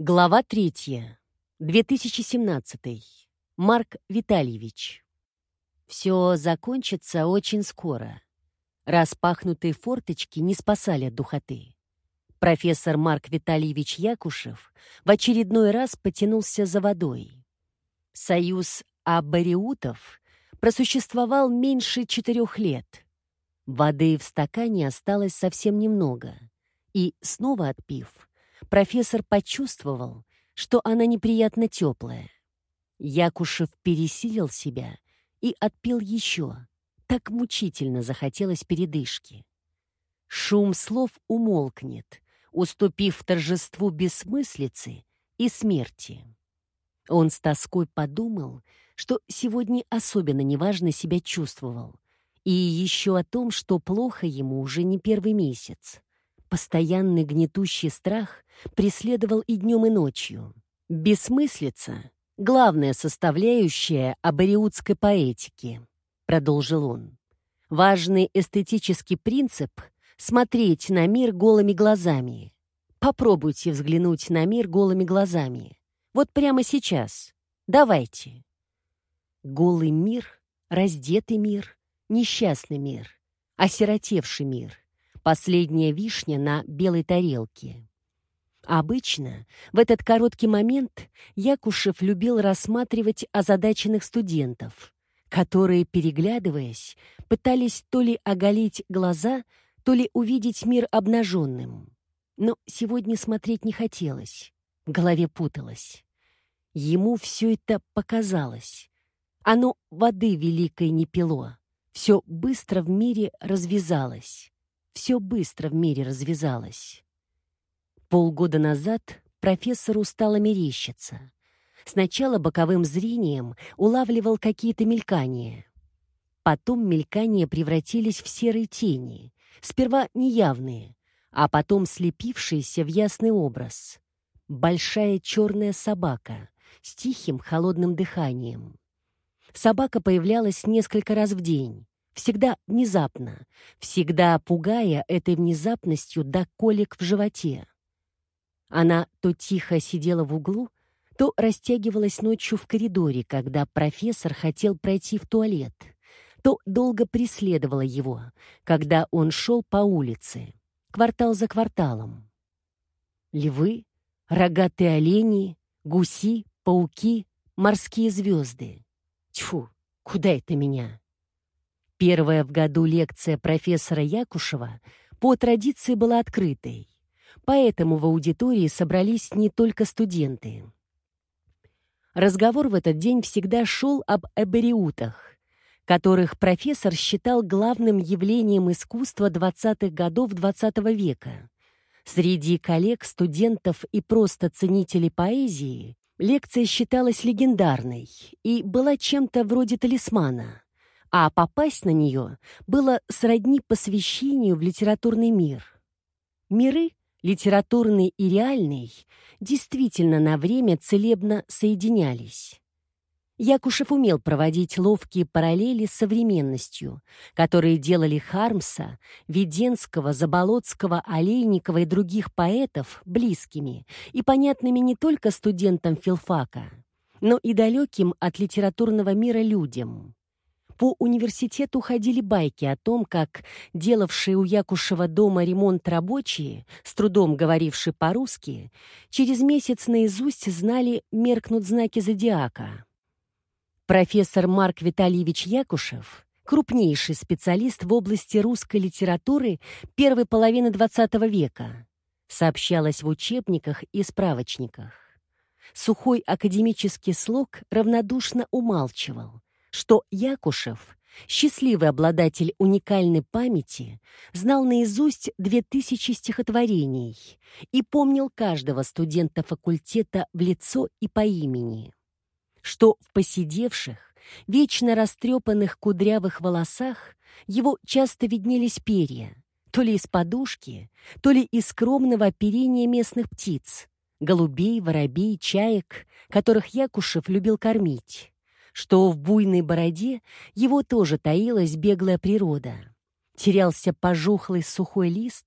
Глава 3. 2017. Марк Витальевич. Все закончится очень скоро. Распахнутые форточки не спасали от духоты. Профессор Марк Витальевич Якушев в очередной раз потянулся за водой. Союз абориутов просуществовал меньше 4 лет. Воды в стакане осталось совсем немного. И, снова отпив, профессор почувствовал, что она неприятно теплая. Якушев пересилил себя и отпил еще. Так мучительно захотелось передышки. Шум слов умолкнет, уступив торжеству бессмыслицы и смерти. Он с тоской подумал, что сегодня особенно неважно себя чувствовал, и еще о том, что плохо ему уже не первый месяц. Постоянный гнетущий страх преследовал и днем, и ночью. «Бессмыслица — главная составляющая абориутской поэтики», — продолжил он. «Важный эстетический принцип — смотреть на мир голыми глазами. Попробуйте взглянуть на мир голыми глазами. Вот прямо сейчас. Давайте». Голый мир, раздетый мир, несчастный мир, осиротевший мир. Последняя вишня на белой тарелке. Обычно в этот короткий момент Якушев любил рассматривать озадаченных студентов, которые, переглядываясь, пытались то ли оголить глаза, то ли увидеть мир обнаженным. Но сегодня смотреть не хотелось, в голове путалось. Ему все это показалось. Оно воды великой не пило. Все быстро в мире развязалось. Все быстро в мире развязалось. Полгода назад профессору стало мерещиться. Сначала боковым зрением улавливал какие-то мелькания. Потом мелькания превратились в серые тени, сперва неявные, а потом слепившиеся в ясный образ. Большая черная собака с тихим холодным дыханием. Собака появлялась несколько раз в день. Всегда внезапно, всегда пугая этой внезапностью до колик в животе. Она то тихо сидела в углу, то растягивалась ночью в коридоре, когда профессор хотел пройти в туалет, то долго преследовала его, когда он шел по улице, квартал за кварталом. Львы, рогатые олени, гуси, пауки, морские звезды. Тьфу, куда это меня? Первая в году лекция профессора Якушева по традиции была открытой, поэтому в аудитории собрались не только студенты. Разговор в этот день всегда шел об абориутах, которых профессор считал главным явлением искусства 20-х годов XX века. Среди коллег, студентов и просто ценителей поэзии лекция считалась легендарной и была чем-то вроде талисмана. А попасть на нее было сродни посвящению в литературный мир. Миры, литературный и реальный, действительно на время целебно соединялись. Якушев умел проводить ловкие параллели с современностью, которые делали Хармса, Веденского, Заболоцкого, Олейникова и других поэтов близкими и понятными не только студентам филфака, но и далеким от литературного мира людям. По университету ходили байки о том, как делавшие у Якушева дома ремонт рабочие, с трудом говорившие по-русски, через месяц наизусть знали меркнут знаки зодиака. Профессор Марк Витальевич Якушев, крупнейший специалист в области русской литературы первой половины XX века, сообщалось в учебниках и справочниках. Сухой академический слог равнодушно умалчивал, что Якушев, счастливый обладатель уникальной памяти, знал наизусть 2000 стихотворений и помнил каждого студента факультета в лицо и по имени, что в поседевших, вечно растрепанных кудрявых волосах его часто виднелись перья, то ли из подушки, то ли из скромного оперения местных птиц, голубей, воробей, чаек, которых Якушев любил кормить, что в буйной бороде его тоже таилась беглая природа. Терялся пожухлый сухой лист,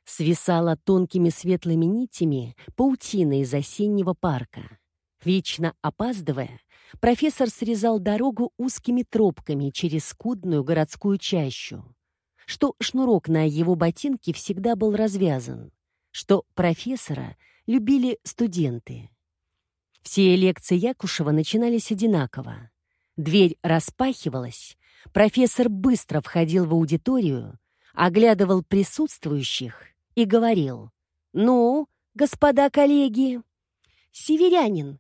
Свисала тонкими светлыми нитями паутина из осеннего парка. Вечно опаздывая, профессор срезал дорогу узкими тропками через скудную городскую чащу, что шнурок на его ботинке всегда был развязан, что профессора любили студенты. Все лекции Якушева начинались одинаково. Дверь распахивалась, профессор быстро входил в аудиторию, оглядывал присутствующих и говорил: «Ну, господа коллеги, северянин,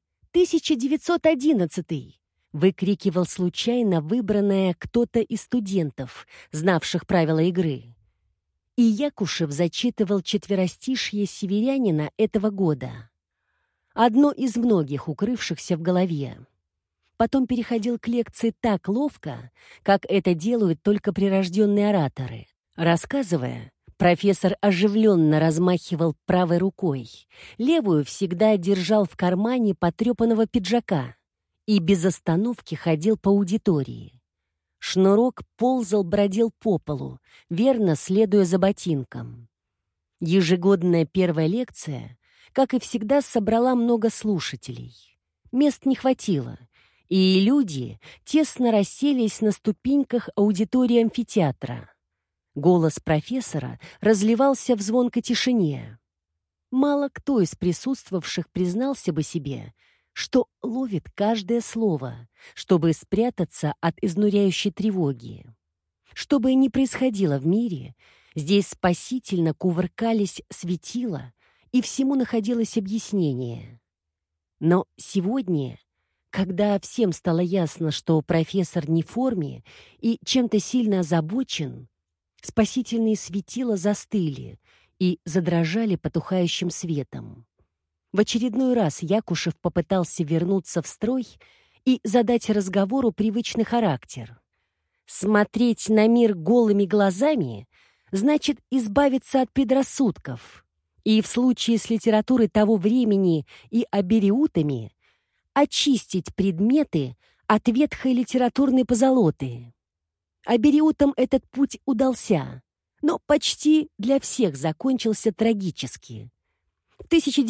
1911-й!» выкрикивал случайно выбранное кто-то из студентов, знавших правила игры. И Якушев зачитывал четверостишье северянина этого года. Одно из многих укрывшихся в голове. Потом переходил к лекции так ловко, как это делают только прирожденные ораторы. Рассказывая, профессор оживленно размахивал правой рукой, левую всегда держал в кармане потрепанного пиджака и без остановки ходил по аудитории. Шнурок бродил по полу, верно следуя за ботинком. Ежегодная первая лекция, как и всегда, собрала много слушателей. Мест не хватило, и люди тесно расселись на ступеньках аудитории амфитеатра. Голос профессора разливался в звонкой тишине. Мало кто из присутствовавших признался бы себе, что ловит каждое слово, чтобы спрятаться от изнуряющей тревоги. Что бы ни происходило в мире, здесь спасительно кувыркались светила, и всему находилось объяснение. Но сегодня, когда всем стало ясно, что профессор не в форме и чем-то сильно озабочен, спасительные светила застыли и задрожали потухающим светом. В очередной раз Якушев попытался вернуться в строй и задать разговору привычный характер. Смотреть на мир голыми глазами значит избавиться от предрассудков, и в случае с литературой того времени и абериутами очистить предметы от ветхой литературной позолоты. Абериутам этот путь удался, но почти для всех закончился трагически. В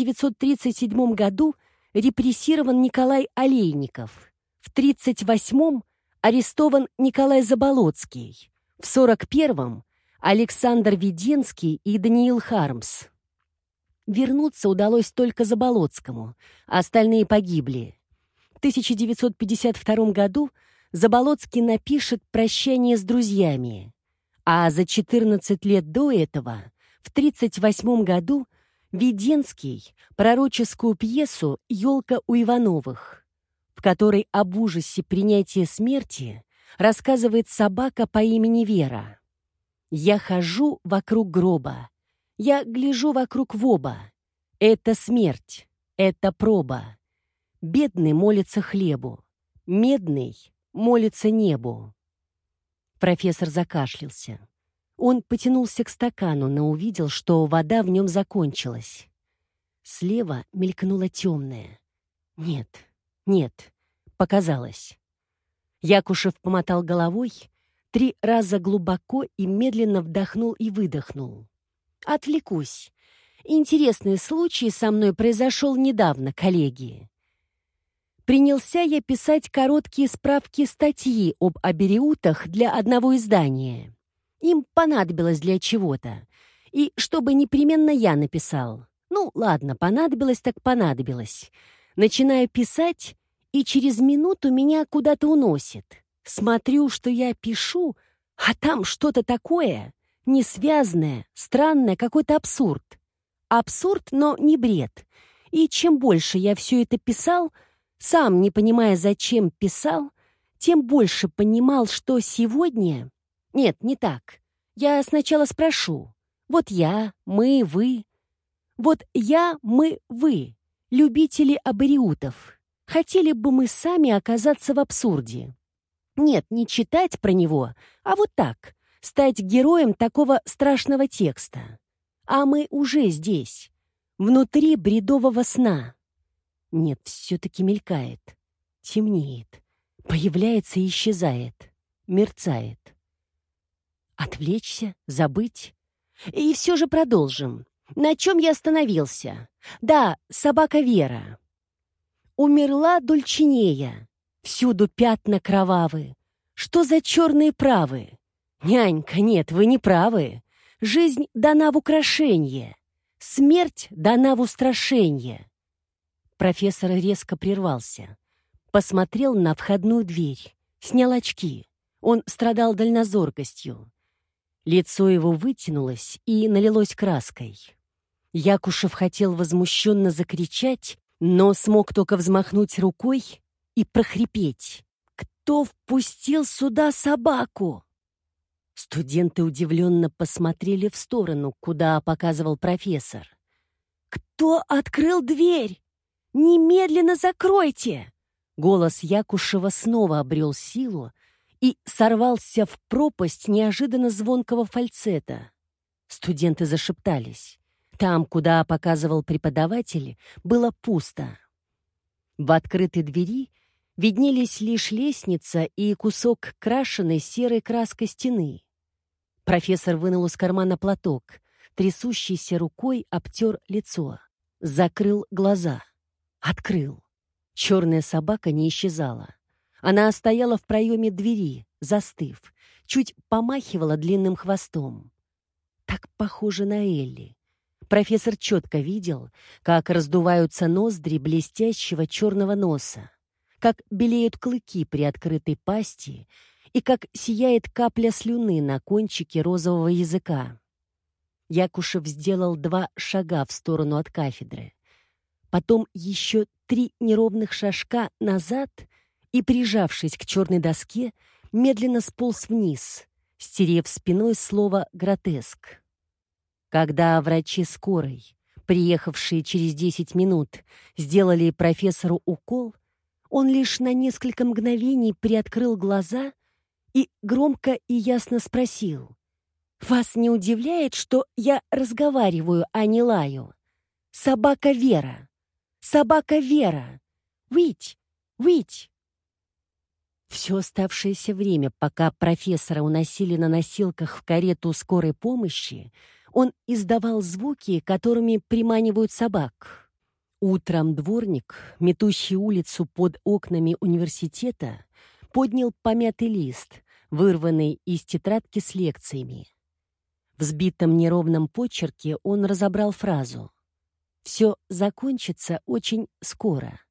1937 году репрессирован Николай Олейников, в 1938 арестован Николай Заболоцкий, в 1941 Александр Веденский и Даниил Хармс. Вернуться удалось только Заболоцкому, а остальные погибли. В 1952 году Заболоцкий напишет «Прощание с друзьями», а за 14 лет до этого, в 1938 году, Веденский пророческую пьесу «Елка у Ивановых», в которой об ужасе принятия смерти рассказывает собака по имени Вера. «Я хожу вокруг гроба, я гляжу вокруг в оба. Это смерть, это проба. Бедный молится хлебу, медный молится небу». Профессор закашлялся. Он потянулся к стакану, но увидел, что вода в нем закончилась. Слева мелькнула темная. Нет, нет, показалось. Якушев помотал головой, 3 раза глубоко и медленно вдохнул и выдохнул. «Отвлекусь. Интересный случай со мной произошел недавно, коллеги. Принялся я писать короткие справки-статьи об абериутах для одного издания. Им понадобилось для чего-то. И чтобы непременно я написал. Ну, ладно, понадобилось так понадобилось. Начинаю писать, и через минуту меня куда-то уносит. Смотрю, что я пишу, а там что-то такое, несвязное, странное, какой-то абсурд. Абсурд, но не бред. И чем больше я все это писал, сам не понимая, зачем писал, тем больше понимал, что сегодня... Нет, не так. Я сначала спрошу. Вот я, мы, вы. Вот я, мы, вы, любители абериутов. Хотели бы мы сами оказаться в абсурде? Нет, не читать про него, а вот так, стать героем такого страшного текста. А мы уже здесь, внутри бредового сна. Нет, все-таки мелькает, темнеет, появляется и исчезает, мерцает. Отвлечься, забыть, И все же продолжим. На чем я остановился? Да, собака Вера. Умерла Дульчинея. Всюду пятна кровавы. Что за черные правы? Нянька, нет, вы не правы. Жизнь дана в украшенье. Смерть дана в устрашенье. Профессор резко прервался. Посмотрел на входную дверь. Снял очки. Он страдал дальнозоркостью. Лицо его вытянулось и налилось краской. Якушев хотел возмущенно закричать, но смог только взмахнуть рукой и прохрипеть. «Кто впустил сюда собаку?» Студенты удивленно посмотрели в сторону, куда показывал профессор. «Кто открыл дверь? Немедленно закройте!» Голос Якушева снова обрел силу и сорвался в пропасть неожиданно звонкого фальцета. Студенты зашептались. Там, куда показывал преподаватель, было пусто. В открытой двери виднелись лишь лестница и кусок крашеной серой краской стены. Профессор вынул из кармана платок, трясущейся рукой обтер лицо, закрыл глаза, открыл. Черная собака не исчезала. Она стояла в проеме двери, застыв, чуть помахивала длинным хвостом. Так похоже на Элли. Профессор четко видел, как раздуваются ноздри блестящего черного носа, как белеют клыки при открытой пасти и как сияет капля слюны на кончике розового языка. Якушев сделал 2 шага в сторону от кафедры, потом еще 3 неровных шажка назад и, прижавшись к черной доске, медленно сполз вниз, стерев спиной слово «гротеск». Когда врачи скорой, приехавшие через 10 минут, сделали профессору укол, он лишь на несколько мгновений приоткрыл глаза и громко и ясно спросил: «Вас не удивляет, что я разговариваю, а не лаю? Собака Вера! Собака Вера! Вить! Вить!» Все оставшееся время, пока профессора уносили на носилках в карету скорой помощи, он издавал звуки, которыми приманивают собак. Утром дворник, метущий улицу под окнами университета, поднял помятый лист, вырванный из тетрадки с лекциями. В сбитом неровном почерке он разобрал фразу: «Все закончится очень скоро».